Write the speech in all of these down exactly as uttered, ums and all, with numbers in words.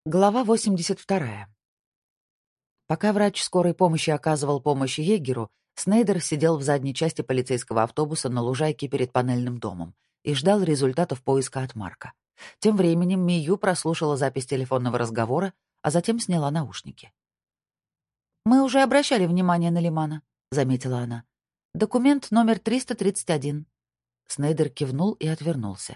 Глава восемьдесят вторая. Пока врач скорой помощи оказывал помощь егеру, Снейдер сидел в задней части полицейского автобуса на лужайке перед панельным домом и ждал результатов поиска от Марка. Тем временем Мию прослушала запись телефонного разговора, а затем сняла наушники. «Мы уже обращали внимание на Лимана», — заметила она. «Документ номер триста тридцать один». Снейдер кивнул и отвернулся.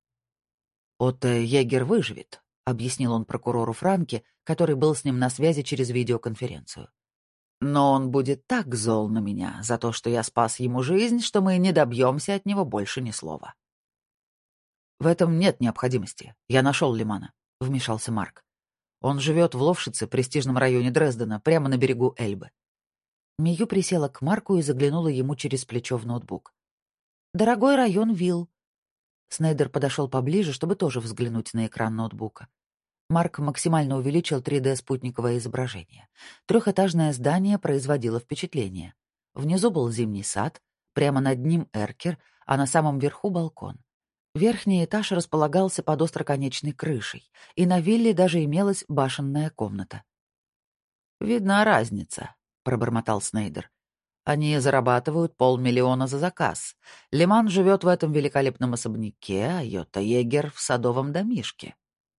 «Отто Егер выживет», — объяснил он прокурору Франке, который был с ним на связи через видеоконференцию. «Но он будет так зол на меня за то, что я спас ему жизнь, что мы не добьемся от него больше ни слова». «В этом нет необходимости. Я нашел Лимана», — вмешался Марк. «Он живет в Ловшице, престижном районе Дрездена, прямо на берегу Эльбы». Мию присела к Марку и заглянула ему через плечо в ноутбук. «Дорогой район Вилл». Снейдер подошел поближе, чтобы тоже взглянуть на экран ноутбука. Марк максимально увеличил три дэ-спутниковое изображение. Трехэтажное здание производило впечатление. Внизу был зимний сад, прямо над ним эркер, а на самом верху балкон. Верхний этаж располагался под остроконечной крышей, и на вилле даже имелась башенная комната. «Видна разница», — пробормотал Снейдер. «Они зарабатывают полмиллиона за заказ. Лиман живет в этом великолепном особняке, а Йотта Егер в садовом домишке».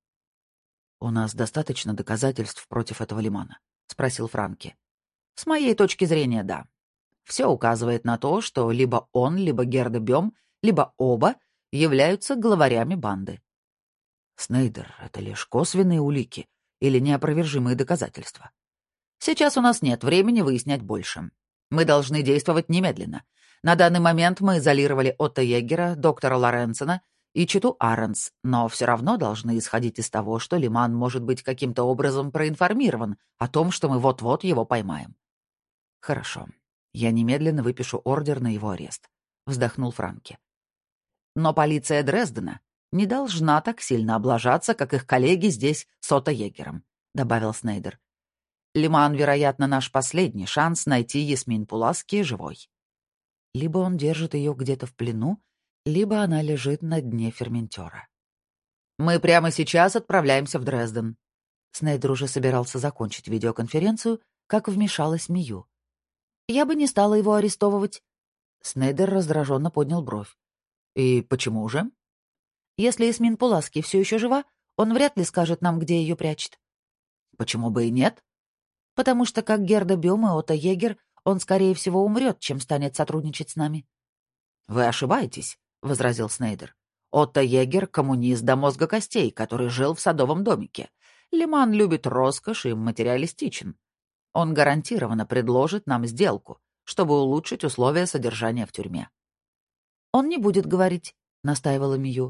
«У нас достаточно доказательств против этого Лимана?» — спросил Франки. «С моей точки зрения, да. Все указывает на то, что либо он, либо Герда Бём, либо оба являются главарями банды». «Снейдер, это лишь косвенные улики или неопровержимые доказательства?» «Сейчас у нас нет времени выяснять больше. Мы должны действовать немедленно. На данный момент мы изолировали Отто Егера, доктора Лоренсона и читу Аренс, но все равно должны исходить из того, что Лиман может быть каким-то образом проинформирован о том, что мы вот-вот его поймаем». «Хорошо. Я немедленно выпишу ордер на его арест», — вздохнул Франки. «Но полиция Дрездена не должна так сильно облажаться, как их коллеги здесь с Отто Егером», — добавил Снейдер. «Лиман, вероятно, наш последний шанс найти Ясмин Пуласки живой. Либо он держит ее где-то в плену, либо она лежит на дне ферментера. Мы прямо сейчас отправляемся в Дрезден». Снейдер уже собирался закончить видеоконференцию, как вмешалась Мию. «Я бы не стала его арестовывать». Снейдер раздраженно поднял бровь. «И почему же?» «Если Ясмин Пуласки все еще жива, он вряд ли скажет нам, где ее прячет». «Почему бы и нет?» «Потому что, как Герда Бём и Отто Егер, он, скорее всего, умрет, чем станет сотрудничать с нами». «Вы ошибаетесь», — возразил Снейдер. «Отто Егер — коммунист до мозга костей, который жил в садовом домике. Лиман любит роскошь и материалистичен. Он гарантированно предложит нам сделку, чтобы улучшить условия содержания в тюрьме». «Он не будет говорить», — настаивала Мию.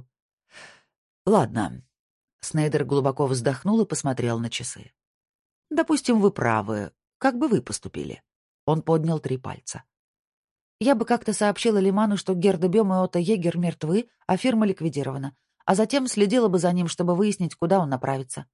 «Ладно». Снейдер глубоко вздохнул и посмотрел на часы. «Допустим, вы правы. Как бы вы поступили?» Он поднял три пальца. «Я бы как-то сообщила Лиману, что Герда Бём и Отто Егер мертвы, а фирма ликвидирована, а затем следила бы за ним, чтобы выяснить, куда он направится».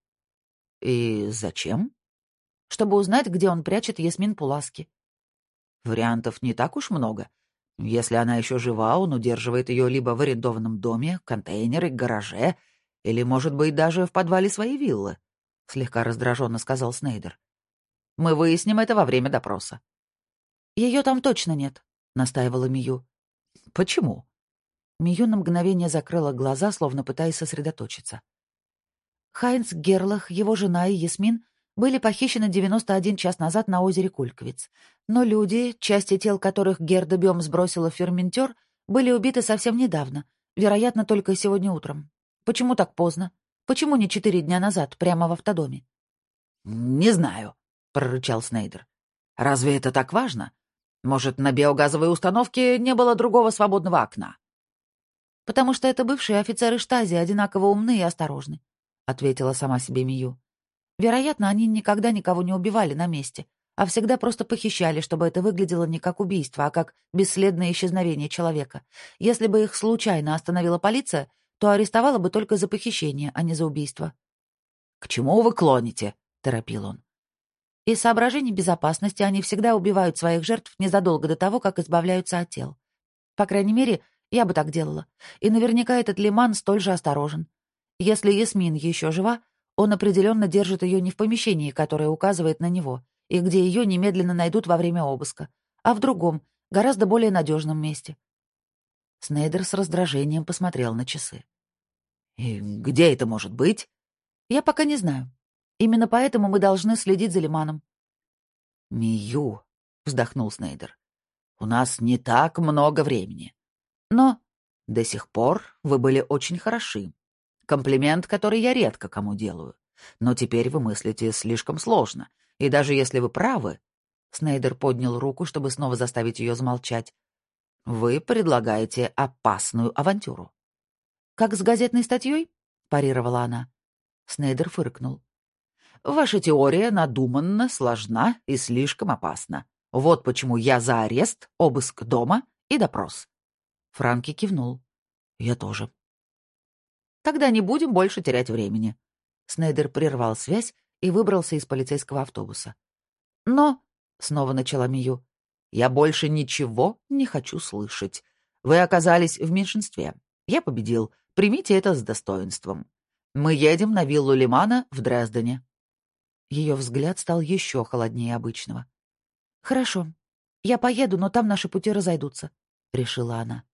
«И зачем?» «Чтобы узнать, где он прячет Ясмин Пуласки». «Вариантов не так уж много. Если она еще жива, он удерживает ее либо в арендованном доме, контейнере, гараже, или, может быть, даже в подвале своей виллы», — слегка раздраженно сказал Снейдер. «Мы выясним это во время допроса». «Ее там точно нет», — настаивала Мию. «Почему?» Мию на мгновение закрыла глаза, словно пытаясь сосредоточиться. «Хайнц Герлах, его жена и Ясмин были похищены девяносто один час назад на озере Кульковиц. Но люди, части тел которых Герда Бём сбросила в ферментер, были убиты совсем недавно, вероятно, только сегодня утром. Почему так поздно? Почему не четыре дня назад, прямо в автодоме?» «Не знаю», — прорычал Снейдер. «Разве это так важно? Может, на биогазовой установке не было другого свободного окна?» «Потому что это бывшие офицеры штази, одинаково умны и осторожны», — ответила сама себе Мию. «Вероятно, они никогда никого не убивали на месте, а всегда просто похищали, чтобы это выглядело не как убийство, а как бесследное исчезновение человека. Если бы их случайно остановила полиция, то арестовала бы только за похищение, а не за убийство». «К чему вы клоните?» — торопил он. «Из соображений безопасности они всегда убивают своих жертв незадолго до того, как избавляются от тел. По крайней мере, я бы так делала. И наверняка этот Лиман столь же осторожен. Если Ясмин еще жива, Он определенно держит ее не в помещении, которое указывает на него, и где ее немедленно найдут во время обыска, а в другом, гораздо более надежном месте. Снейдер с раздражением посмотрел на часы. «И где это может быть?» «Я пока не знаю. Именно поэтому мы должны следить за Лиманом». «Мию», — вздохнул Снейдер, — «у нас не так много времени. Но до сих пор вы были очень хороши. Комплимент, который я редко кому делаю. Но теперь вы мыслите слишком сложно. И даже если вы правы...» Снейдер поднял руку, чтобы снова заставить ее замолчать. «Вы предлагаете опасную авантюру». «Как с газетной статьей?» — парировала она. Снейдер фыркнул. «Ваша теория надуманна, сложна и слишком опасна. Вот почему я за арест, обыск дома и допрос». Франки кивнул. «Я тоже». «Тогда не будем больше терять времени». Снейдер прервал связь и выбрался из полицейского автобуса. «Но...» — снова начала Мию. «Я больше ничего не хочу слышать. Вы оказались в меньшинстве. Я победил. Примите это с достоинством. Мы едем на виллу Лимана в Дрездене». Ее взгляд стал еще холоднее обычного. «Хорошо. Я поеду, но там наши пути разойдутся», — решила она.